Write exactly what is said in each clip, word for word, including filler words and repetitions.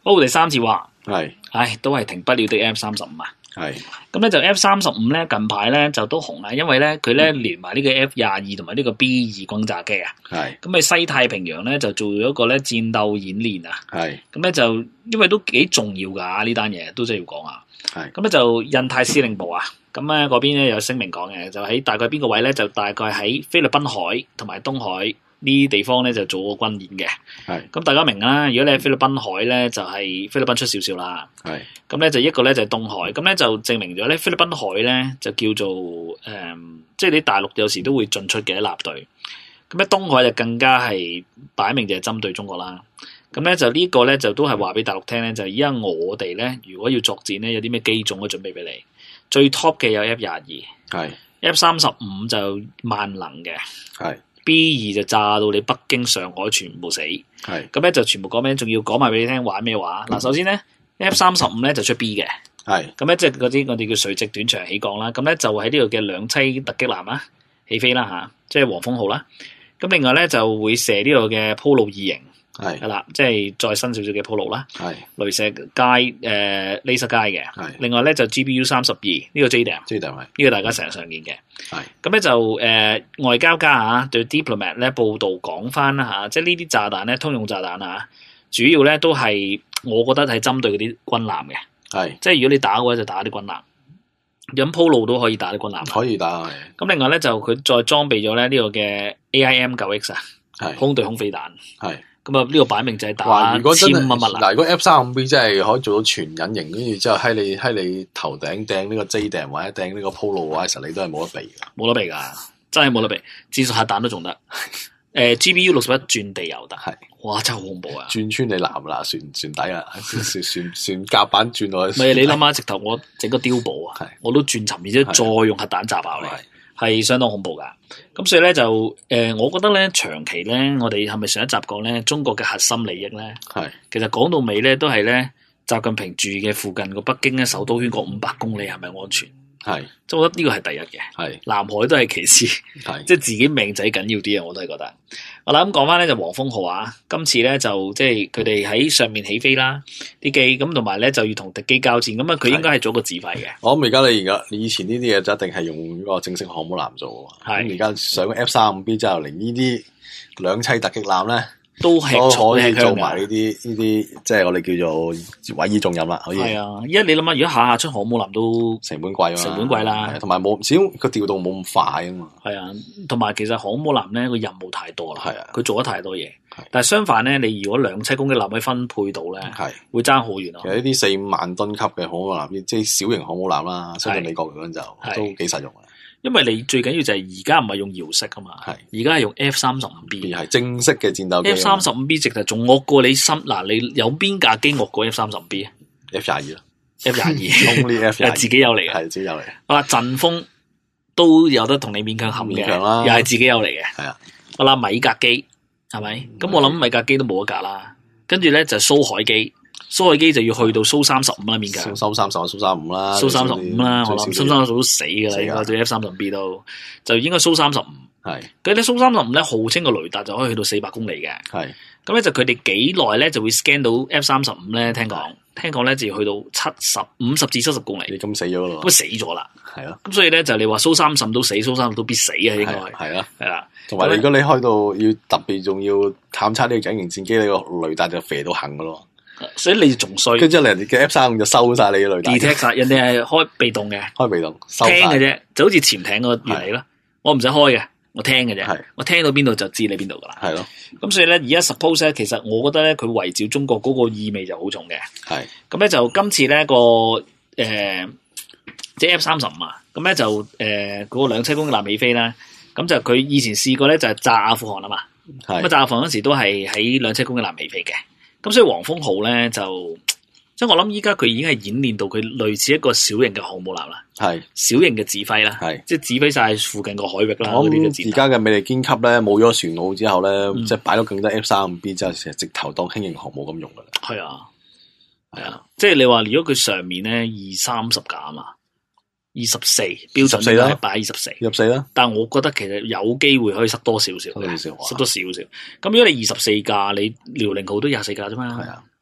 好，第三次話係， 唉，都係停不了的 F 三十五啊。 係， 咁咧就 F 三十五咧近排咧就都紅啦，因為咧佢咧連埋呢個 F 廿二同埋呢個 B 二轟炸機啊。 係， 咁喺西太平洋咧就做咗一個咧戰鬥演練啊。 係， 咁咧就因為都幾重要㗎呢單嘢，都真係要講啊。 係， 咁咧就印太司令部啊，咁咧嗰邊咧有聲明講嘅，就喺大概邊個位咧，就大概喺菲律賓海同埋東海呢啲地方咧就做個軍演嘅。 係， 咁大家明啦，如果你喺菲律賓海咧，就係菲律賓出少少啦。 係， 咁咧就一個咧就係東海，咁咧就證明咗咧菲律賓海咧就叫做誒、嗯，即係你大陸有時都會進出嘅一艦隊。咁咧東海就更加係擺明就係針對中國啦。咁咧就呢個咧就都係話俾大陸聽咧，就係依家我哋咧如果要作戰咧，有啲咩機種嘅準備俾你。最 top 嘅有 F 廿二， 係 F 三十五就萬能嘅， 係 B 二就炸到你北京、上海全部死。 係咁咧就全部講咩？仲要講埋俾你聽玩咩話？嗱，首先咧 F 三十五咧就出 B 嘅， 係咁咧即係嗰啲我哋叫垂直短場起降啦。咁咧就喺呢度嘅兩棲突擊艦啦起飛啦吓，即係黃蜂號啦。咁另外咧就會射呢度嘅鋪路二型。 係係啦，即係再新少少嘅鋪路啦， 係雷射街誒 laser 街嘅， 係另外咧就 G B U 三十二呢個 J D A M， 即係係呢個大家成日常見嘅， 係咁咧就誒、呃、外交家啊對 Diplomat 咧報道講翻啦嚇，即係呢啲炸彈咧通用炸彈啊，主要咧都係我覺得係針對嗰啲軍艦嘅， 係即係如果你打嘅話就打啲軍艦，咁鋪路都可以打啲軍艦， 可以打係。 咁另外咧就佢再裝備咗咧呢個嘅 A I M 九 X 啊， 係空對空飛彈。 係。 咁啊，呢個擺明就係打哇！如果真係千乜乜啦。 嗱，如果 F 三十五 B 真係可以做到全隱形，跟住之後喺你喺你頭頂掟呢個 J 掟或者掟呢個 Polo 嘅話，其實你都係冇得避嘅。 冇得避㗎，真係冇得避。戰術核彈都仲得。誒 G B U 六十一轉地又得。 係。 哇！真係好恐怖啊！ 轉穿你南啦，船船底啦，船船船甲板轉落去。 唔係你諗下，直頭我整個碉堡啊，我都轉沉，而且再用核彈炸爆你。係相當恐怖噶，咁所以咧就誒、呃，我覺得咧長期咧，我哋係咪上一集講咧，中國嘅核心利益咧，係其實講到尾咧，都係咧，習近平住嘅附近個北京咧，首都圈嗰五百公里係咪安全？係，即係我覺得呢個係第一嘅，係南海都係其次，係即係自己命仔緊要啲啊！我都係覺得。好啦，咁講翻咧就黃蜂號啊，今次咧就即係佢哋喺上面起飛啦，啲機咁同埋咧就要同敵機交戰，咁啊佢應該係做個指揮嘅。我諗而家你而家你以前呢啲嘢就一定係用嗰個正式航母艦做，係而家上 F 三十五 B 之後嚟呢啲兩棲突擊艦咧。都係可以做埋呢啲呢啲，即係我哋叫做委以重任啦。可以係啊，因為你諗下，如果下下出航母艦都成本貴，成本貴啦，同埋冇始終個調動冇咁快啊嘛。係啊，同埋其實航母艦咧個任務太多啦，係啊，佢做得太多嘢。但係相反咧，你如果兩棲攻擊艦可以分配到咧，係會爭好遠咯。其實呢啲四五萬噸級嘅航母艦，即係小型航母艦啦，相對美國嚟講就都幾實用嘅。因為你最緊要就係而家唔係用遙式啊嘛，係而家係用 F 三十五 B， 係正式嘅戰鬥機。F 三十五 B 直頭仲惡過你心嗱，你有邊架機惡過 F 三十五 B 啊 ？F 廿二咯 ，F 廿二，係自己有嚟嘅，係自己有嚟。好啦，陣風都有得同你勉強冚嘅，又係自己有嚟嘅。係啊，好啦，米格機係咪？咁我諗米格機都冇一架啦。跟住咧就蘇海機。蘇海機就要去到蘇三十五啦，面嘅蘇三十、蘇三五啦，蘇三十五啦，我諗蘇三十五都死噶啦，應該對 F 三十 B 都就應該蘇三十五。係，佢咧蘇三十五咧號稱個雷達就可以去到四百公里嘅。係，咁咧就佢哋幾耐咧就會 scan 到 F 三十五咧？聽講，聽講咧就要去到七十五十至七十公里。你咁死咗咯？咁死咗啦。係咯。咁所以咧就你話蘇三十五都死，蘇三十五都必死啊，應該係啦，係啦。同埋如果你開到要特別仲要探測呢個隱形戰機，你個雷達就肥到行噶咯。所以你仲衰，跟住人哋嘅 F 三十五就收晒你嘅雷達 detect 晒，人哋係開被動嘅，開被動收聽嘅啫，就好似潛艇個原理咯。我唔使開嘅，我聽嘅啫，我聽到邊度就知你邊度噶啦。係咯，咁所以咧，而家 suppose 咧，其實我覺得咧，佢圍繞中國嗰個意味就好重嘅。係，咁咧就今次咧個誒，即係 F 三十五啊，咁咧就誒嗰個兩棲攻擊艦起飛啦。咁就佢以前試過咧就係炸阿富汗啊嘛，咁啊炸阿富汗嗰時都係喺兩棲攻擊艦起飛嘅。咁所以黃蜂號咧就，即係我諗依家佢已經係演練到佢類似一個小型嘅航母艦啦，係小型嘅指揮啦，係即係指揮晒附近個海域啦。我諗而家嘅美利堅級咧冇咗船塢之後咧，嗯、即係擺到更多 F 三十五 B 之後，成日直頭當輕型航母咁用噶啦。係啊，係啊，即係你話如果佢上面咧二三十架啊嘛，二十四標準啦，擺二十四，二十四啦。但係我覺得其實有機會可以塞多少少嘅，塞多少少。咁如果你二十四架，你遼寧號都廿四架啫嘛。係啊，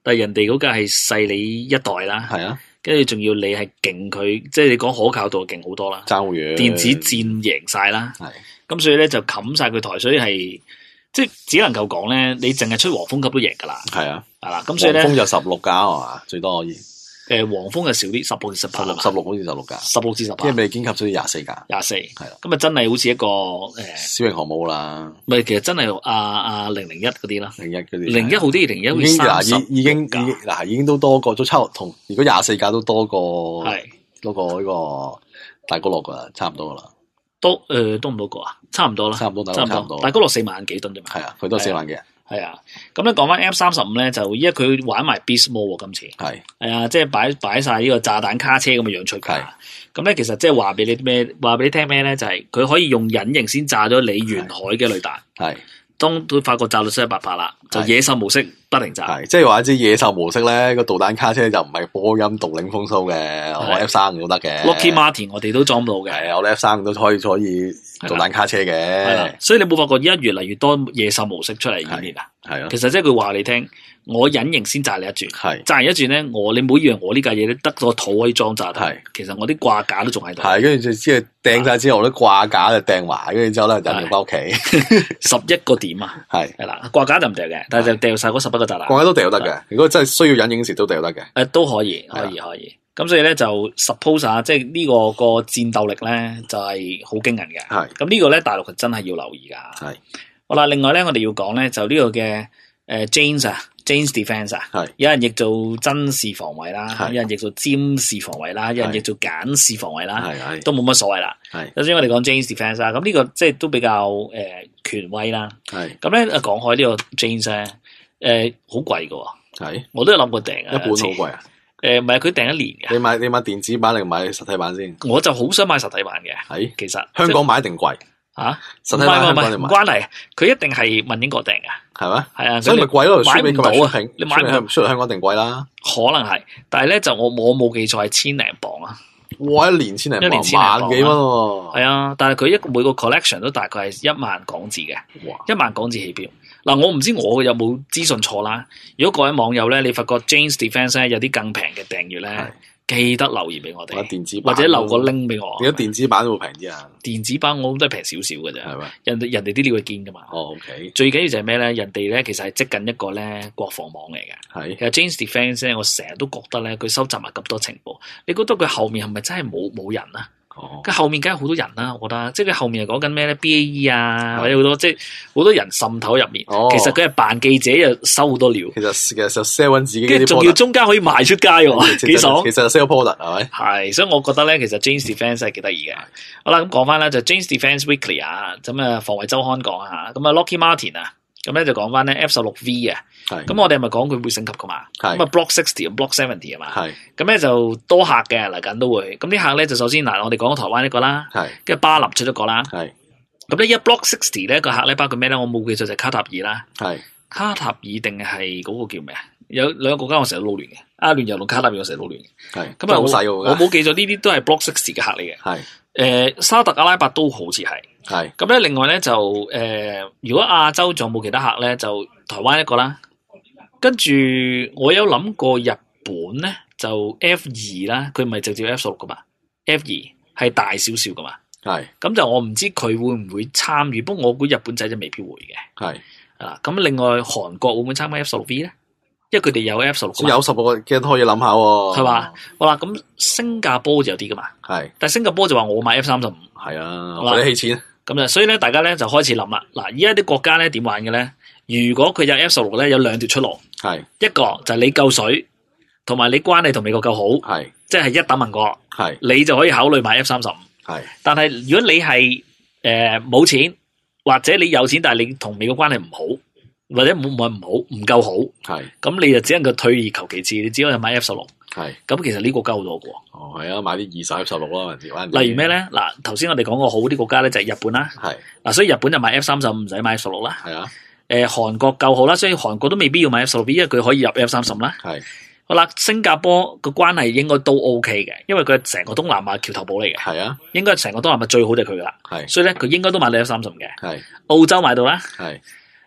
但係人哋嗰架係細你一代啦， 係啊， 跟住仲要你係勁佢，即係你講可靠度勁好多啦， 爭好遠， 電子戰贏晒啦， 係咁所以咧就冚晒佢台，所以係即係只能夠講咧，你淨係出黃蜂級都贏噶啦， 係啊， 係啦，咁所以咧黃蜂就十六架係嘛，最多可以。 誒黃蜂就少啲，十六至十八， 十六好似十六架， 十六至十八， 因為未兼及咗廿四架， 廿四， 係啦， 咁啊真係好似一個誒小型航母啦， 唔係其實真係阿阿零零一嗰啲啦， 零一嗰啲， 零一好啲，零一好已經三十嗱已已經已經嗱已經都多過都差唔多同，如果廿四架都多過係多過呢個大哥樂噶啦，差唔多噶啦， 多誒多唔多個啊？差唔多啦， 差唔多， 差唔差唔多， 大哥樂四萬幾噸啫嘛， 係啊，佢都四萬幾。 係啊，咁咧講翻 F 三十五咧，就依家佢玩埋 Beast Mode 喎，今次係係啊，即係擺擺曬呢個炸彈卡車咁嘅樣出㗎。咁咧其實即係話俾你咩？話俾你聽咩咧？就係、是、佢可以用隱形先炸咗你沿海嘅雷達。 係， 當佢發覺炸到七七八八啦，就野獸模式不停炸。 係，即係話啲野獸模式咧，個導彈卡車就唔係波音獨領風騷嘅，我 F 三都得嘅。 Lockheed Martin 我哋都裝到嘅。 係啊，我 F 三都可以可以導彈卡車嘅。係啦， 所以你冇發覺而家越嚟越多野獸模式出嚟演練啊？ 係啊， 其實即係佢話你聽，我隱形先炸你一轉， 係炸完一轉咧，我你唔好以為我呢架嘢咧得個肚可以裝炸彈，其實我啲掛架都仲喺度。 係，跟住就即係掟晒之後，啲掛架就掟埋，跟住之後咧引住翻屋企。 十一個點啊，係係啦，掛架就唔掉嘅，但係就掉晒嗰十一個炸彈。 掛架都掉得嘅，如果真係需要隱形時都掉得嘅。 誒，都可以，可以，可以。咁所以咧就 suppose 啊，即係呢個個戰鬥力咧就係好驚人嘅。係咁呢個咧大陸係真係要留意噶。係好啦，另外咧我哋要講咧就呢個嘅誒 Janes 啊 ，Janes Defence 啊，係有人譯做真視防衛啦，有人譯做占視防衛啦，有人譯做簡視防衛啦，係都冇乜所謂啦。係首先我哋講 Janes Defence 啊，咁呢個即係都比較誒權威啦。係咁咧講開呢個 Janes 咧，誒好貴噶。係我都有諗過訂啊， 一本好貴啊。 誒，唔係佢訂一年嘅。 你買你買電子版定買實體版先？ 我就好想買實體版嘅。係，其實香港買一定貴吓， 實體版香港唔關係，佢一定係問英國訂嘅， 係咩？ 係啊， 所以咪貴咯， 買唔到啊！ 你買唔出嚟香港定貴啦？ 可能係，但係咧就我我冇記錯係千零磅啊！ 哇，一年千零磅， 一年千零磅， 萬幾蚊喎！ 係啊，但係佢一個每個 collection 都大概係一萬港紙嘅，一萬港紙起標。嗱，我唔知我有冇資訊錯啦。如果各位網友咧，你發覺 Janes Defence 咧有啲更平嘅訂閱咧，記得留言俾我哋，或者留個 link 俾我。 而家電子版會平啲啊？ 電子版我都係平少少嘅啫，係咪？人哋人哋啲料係堅噶嘛。哦，OK。最緊要就係咩咧？人哋咧其實係積緊一個咧國防網嚟嘅。係。其實 Janes Defence 咧，我成日都覺得咧，佢收集埋咁多情報，你覺得佢後面係咪真係冇冇人啊？佢、哦、後面梗係好多人啦、啊，我覺得，即係佢後面係講緊咩咧 ？B A E 啊，或者好多即係好多人滲透入面。哦、其實佢係扮記者又收好多料。其實其實就 sell 自己，跟住仲要中間可以賣出街喎，幾爽。其實 sell product 係咪？係，所以我覺得咧，其實 Janes Defence 係幾得意嘅。好啦，咁講翻咧就 Janes Defence Weekly 啊，咁啊防衛週刊講下，咁啊 Lockheed Martin 啊。咁咧就講翻咧 F 十六 V 啊，咁我哋係咪講佢會升級噶嘛？咁啊 Block sixty 同 Block seventy 啊嘛，咁咧就多客嘅嚟緊都會，咁啲客咧就首先嗱，我哋講台灣一個啦，跟住巴林出咗個啦，咁咧一 Block sixty 咧個客咧包括咩咧？我冇記錯就係卡塔爾啦，卡塔爾定係嗰個叫咩啊？有兩個國家我成日撈亂嘅，阿聯酋同卡塔爾我成日撈亂嘅，咁啊我冇記錯呢啲都係 Block sixty 嘅客嚟嘅，誒沙特阿拉伯都好似係。係咁咧，另外咧就誒、呃，如果亞洲仲有冇其他客咧，就台灣一個啦。跟住我有諗過日本咧，就 F 二啦，佢唔係直接 F 十六噶嘛 ，F 二係大少少噶嘛。係咁就我唔知佢會唔會參與，不過我估日本仔就未必會嘅。係啊，咁另外韓國會唔會參加 F 十六 V 咧？因為佢哋有 F 十六，有十個嘅都可以諗下喎。係嘛？好啦，咁新加坡就有啲噶嘛。係，但係新加坡就話我買 F 三十五。係啊，我哋起錢。咁啊，所以咧，大家咧就開始諗啦。嗱，依家啲國家咧點玩嘅咧？如果佢有 F 十六咧，有兩條出路。係一個就係你夠水，同埋你關係同美國夠好。係，即係一等盟國。係，你就可以考慮買 F 三十五。係，但係如果你係誒冇錢，或者你有錢，但係你同美國關係唔好，或者唔唔係唔好，唔夠好。係，咁你就只能夠退而求其次，你只可以買 F 十六。係，咁其實呢個交好多嘅。哦，係啊，買啲二手 F 十六啦，例如咩咧？嗱，頭先我哋講過好啲國家咧就係日本啦。係，嗱，所以日本就買 F 三十五唔使買 F 十六啦。係啊，誒，韓國夠好啦，所以韓國都未必要買 F 十六，因為佢可以入 F 三十啦。係，好啦，新加坡個關係應該都 OK 嘅，因為佢係成個東南亞橋頭堡嚟嘅。係啊，應該係成個東南亞最好就係佢噶啦。係，所以咧佢應該都買到 F 三十嘅。係，澳洲買到啦。係。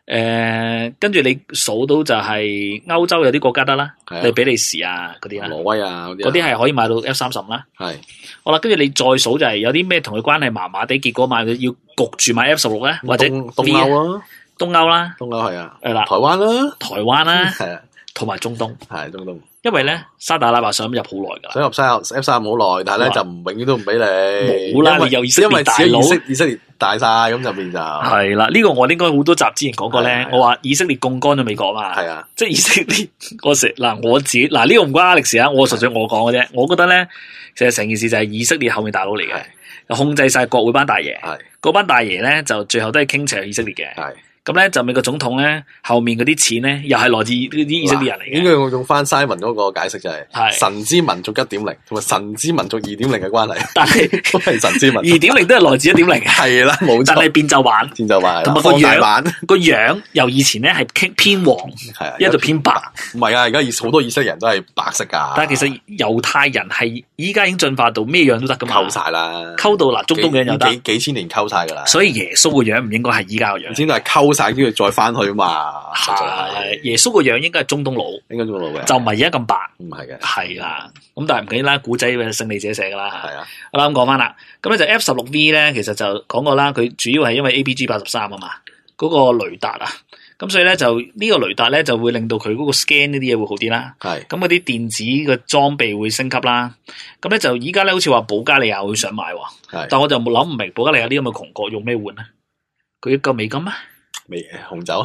誒，跟住你數到就係歐洲有啲國家得啦，你比利時啊嗰啲啦， 挪威啊嗰啲係可以買到 F 三十啦。 係， 好啦，跟住你再數就係有啲咩同佢關係麻麻地，結果買要焗住買 F 十六咧，或者東東歐咯， 東歐啦， 東歐係啊， 係啦， 台灣啦， 台灣啦， 係啊， 同埋中東， 係中東。 因為咧沙特阿拉伯想入好耐噶， 想入三 F 三好耐，但係咧就唔永遠都唔俾你。 冇啦，你有以色列大佬， 因為以色列以色列大晒，咁就變就係啦。呢個我應該好多集之前講過咧，我話以色列槓桿咗美國嘛， 係啊， 即係以色列嗰時嗱我自己嗱呢個唔關阿力事啊，我純粹我講嘅啫。我覺得咧，其實成件事就係以色列後面大佬嚟嘅，控制晒國會班大爺，嗰班大爺咧就最後都係傾斜以色列嘅。咁咧就美國總統咧後面嗰啲錢咧又係來自呢啲以色列人嚟嘅。 應該我用翻 Simon 嗰個解釋就係、是、神之民族一點零同埋神之民族二點零嘅關係， 但係都係神之民族二點零都係來自一點零嘅， 係啦冇錯。 但係變奏版， 變奏版同埋個樣個樣由以前咧係偏黃， 係一度偏白。 唔係啊，而家好多以色列人都係白色噶。 但係其實猶太人係依家已經進化到咩樣都得噶嘛， 溝晒啦， 溝到嗱中東嘅人又得， 幾幾千年溝晒噶啦。 所以耶穌個樣唔應該係依家個樣， 先係溝晒跟住再翻去嘛。 係耶穌個樣應該係中東佬， 應該中東佬嘅， 就唔係而家咁白。唔係嘅， 係啦。咁但係唔緊要啦，古仔嘅勝利者寫噶啦。 係啊， 我啱講翻啦。咁咧就 F 十六 V 咧，其實就講過啦，佢主要係因為 A P G 八十三啊嘛，嗰個雷達啊。咁所以咧就呢個雷達咧就會令到佢嗰個 scan 呢啲嘢會好啲啦。係。咁嗰啲電子嘅裝備會升級啦。咁咧就依家咧好似話保加利亞會想買喎。係。但我就冇諗唔明保加利亞呢咁嘅窮國用咩換咧？佢夠美金啊？ 未紅酒。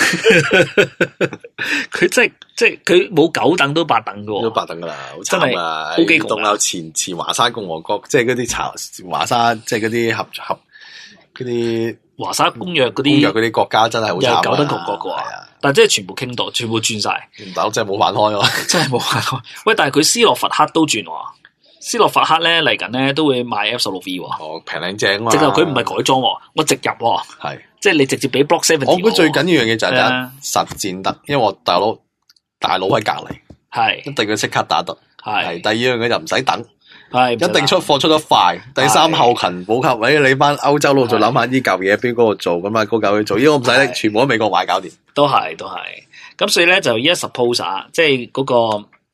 佢真係即係佢冇九等都八等嘅喎。都八等噶啦，好慘啊！好幾棟樓前前華沙共和國，即係嗰啲查華沙，即係嗰啲合合嗰啲。華沙公約嗰啲，公約嗰啲國家真係好慘啊！有九等窮國嘅喎，但係真係全部傾到，全部轉晒，唔到真係冇飯開喎，真係冇飯開。喂，但係佢斯洛伐克都轉喎，斯洛伐克咧嚟緊咧都會買 F 十六 V 喎。哦，平靚正啊！直頭佢唔係改裝，我直入喎，係即係你直接俾 Block seventy。我覺得最緊要樣嘢就係實戰得，因為我大佬大佬喺隔離，係一定要即刻打得。係第二樣嘢就唔使等。係一定出貨出得快，第三後勤補給，喂你班歐洲佬就諗下呢嚿嘢邊嗰度做，咁啊嗰嚿去做，因為我唔使拎，全部喺美國買搞掂。都係都係，咁所以咧就依家 suppose 啊，即係嗰個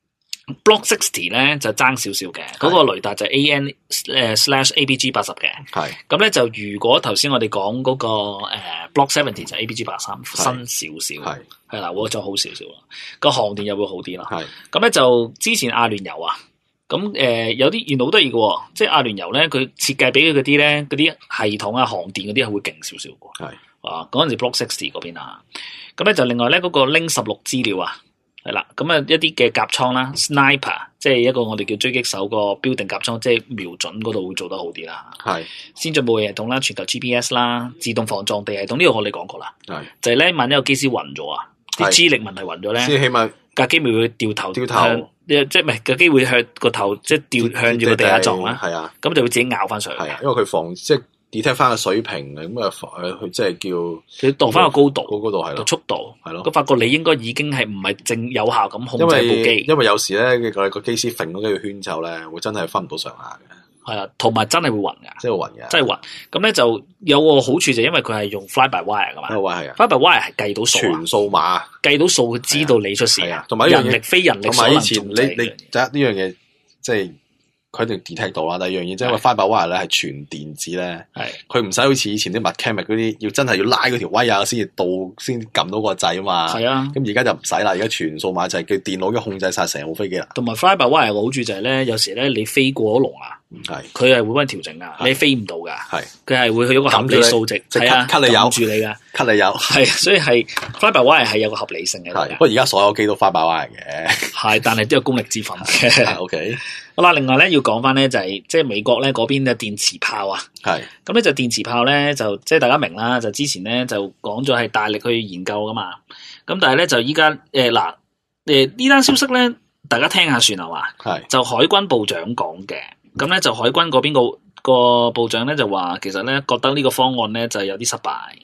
Block sixty 咧就爭少少嘅，嗰個雷達就 A N 誒 slash A P G 八十嘅。係咁咧就如果頭先我哋講嗰個誒 Block seventy 就 A P G 八十三新少少，係係啦，會就好少少啦，個航電又會好啲啦。係咁咧就之前阿聯酋啊。咁誒、呃、有啲原來好得意嘅，即係阿聯酋咧，佢設計俾佢嗰啲咧，嗰啲系統啊、航電嗰啲係會勁少少嘅。係啊，嗰陣時 Block sixty 嗰邊啊，咁咧就另外咧嗰、那個 Link 十六資料啊，係啦，咁啊一啲嘅甲倉啦 ，Sniper 即係一個我哋叫狙擊手個標定甲倉，即係瞄準嗰度會做得好啲啦。係先進武器系統啦，全球 G P S 啦，自動防撞地系統呢、這個我哋講過啦。係就係咧，萬一有機師暈咗啊，啲資歷問題暈咗咧，先起碼架機咪會掉頭掉頭。即係唔係個機會向個頭即係掉向住個地下撞啦，係啊，咁就會自己咬翻上去。係啊，因為佢防即係 detect 翻個水平咁啊，佢即係叫佢度翻個高度，高高度係咯，速度係咯。咁發覺你應該已經係唔係正有效咁控制部機，因為有時咧個個機師揈嗰幾個圈之後咧，會真係分唔到上下嘅。係啊，同埋真係會暈噶，即係暈嘅，真係暈。咁咧就有個好處就因為佢係用 fly by wire 噶嘛 ，fly by wire 係計到數，全數碼計到數，知道你出事啊。同埋人力非人力所能重製。你你第一呢樣嘢即係佢一定 detect 到啦。第二樣嘢即係因為 fly by wire 咧係全電子咧，係佢唔使好似以前啲 mechanic 嗰啲要真係要拉嗰條 wire 先至到先撳到個掣啊嘛。係啊，咁而家就唔使啦，而家全數碼就係叫電腦已經控制晒成部飛機啦。同埋 fly by wire 有個好處就係咧，有時咧你飛過咗龍啊。係，佢係會幫你調整噶，你飛唔到噶，係，佢係會去一個合理數值，係啊，cut 你油住你噶，cut 你油，係，所以係 fly by wire 係有個合理性嘅，係，不過而家所有機都 fly by wire 嘅，係，但係都有功力之分嘅，OK，好啦，另外咧要講翻咧就係即係美國咧嗰邊嘅電磁炮啊，係，咁咧就電磁炮咧就即係大家明啦，就之前咧就講咗係大力去研究噶嘛，咁但係咧就依家誒嗱誒呢單消息咧大家聽下算係嘛，係，就海軍部長講嘅。咁咧就海軍嗰邊個個部長咧就話，其實咧覺得呢個方案咧就有啲失敗，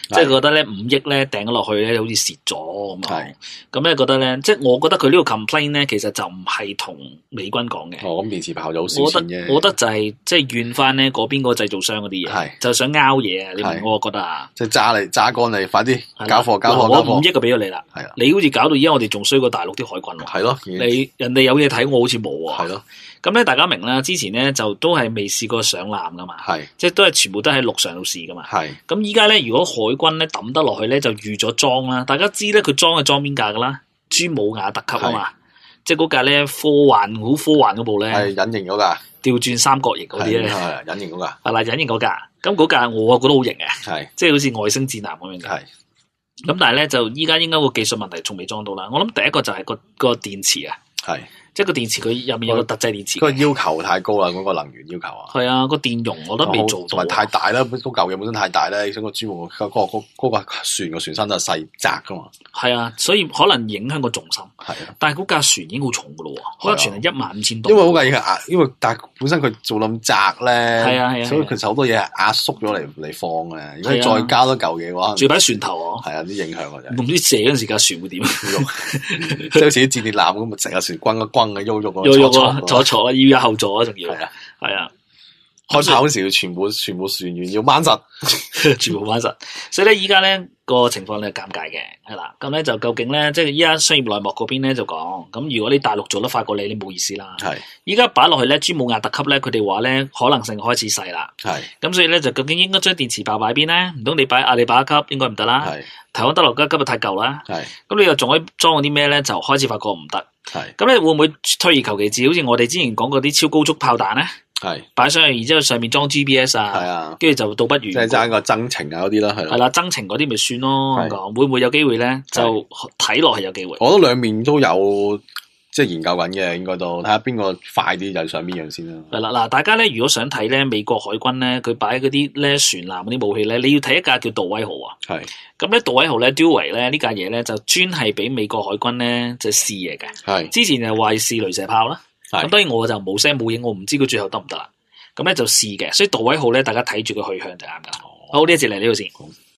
即係覺得咧五億咧掟咗落去咧，好似蝕咗咁啊。咁咧覺得咧，即係我覺得佢呢個 complaint 咧，其實就唔係同美軍講嘅。 哦，咁電磁炮就好少錢啫。 我覺得就係即係怨翻咧嗰邊個製造商嗰啲嘢，就想拗嘢啊！你明我覺得啊， 即係揸嚟揸乾嚟，快啲交貨交貨。 我五億就俾咗你啦。係啊，你好似搞到而家我哋仲衰過大陸啲海軍喎。 係咯， 你人哋有嘢睇，我好似冇喎。 係咯。咁咧，大家明啦，之前咧就都係未試過上艦噶嘛。係，即係都係全部都喺陸上度試噶嘛。係。咁依家咧，如果海軍咧抌得落去咧，就預咗裝啦。大家知咧，佢裝係裝邊架噶啦？朱姆亞特級啊嘛。即係嗰架咧科幻好科幻嗰部咧。係隱形嗰架。調轉三角形嗰啲咧。係隱形嗰架。係啦，隱形嗰架。咁嗰架我覺得好型嘅。係。即係好似外星戰艦咁樣嘅。係。咁但係咧，就依家應該個技術問題仲未裝到啦。我諗第一個就係個個電池啊。係。即係個電池佢入面有個特製電池，個要求太高啦，嗰、那個能源要求啊。係啊，個電容我都未做到，同埋太大啦，嗰嚿嘢本身太大咧，想個珠穆嗰個嗰嗰個船個船身就細窄噶嘛。係啊，所以可能影響個重心。係啊，但係嗰架船已經好重噶咯喎，嗰架船係一萬五千噸。因為好計嘅壓，因為但係本身佢做咁窄咧，係啊係啊，所以其實好多嘢係壓縮咗嚟嚟放嘅。如果再加多嚿嘢嘅話，仲要擺船頭啊，係啊，啲影響啊真係。唔知射嗰陣時架船會點？即係好似啲戰列艦咁，咪成架船轟一轟嘅喐喐喐喐坐坐要有後座啊，仲要係啊，係啊。開跑嗰時要全部全部船員要掹實，全部掹實。所以咧，依家咧個情況咧尷尬嘅，係啦。咁咧就究竟咧，即係依家商業內幕嗰邊咧就講，咁如果你大陸做得快過你，你冇意思啦。係。依家擺落去咧，朱姆亞特級咧，佢哋話咧可能性開始細啦。係。咁所以咧就究竟應該將電池炮擺邊咧？唔通你擺阿里巴巴級應該唔得啦。係。台灣德羅吉級就太舊啦。係。咁你又仲可以裝嗰啲咩咧？就開始發覺唔得。係。咁你會唔會退而求其次？好似我哋之前講過啲超高速炮彈咧？係擺上去，然之後上面裝 G P S 啊，係啊，跟住就倒不如即係爭個增程啊嗰啲啦，係係啦，增程嗰啲咪算咯。咁講會唔會有機會咧？就睇落係有機會。我覺得兩面都有即係研究緊嘅，應該都睇下邊個快啲就上邊樣先啦。係啦，嗱，大家咧如果想睇咧美國海軍咧，佢擺嗰啲咧船艦嗰啲武器咧，你要睇一架叫杜威號啊。係咁咧，杜威號咧 Dewey 咧呢架嘢咧就專係俾美國海軍咧就試嘢嘅。係之前就話試鐳射炮啦。咁當然我就冇聲冇影，我唔知佢最後得唔得啦。咁咧就試嘅，所以杜威號咧，大家睇住個去向就啱噶啦。好，呢一節嚟呢度先。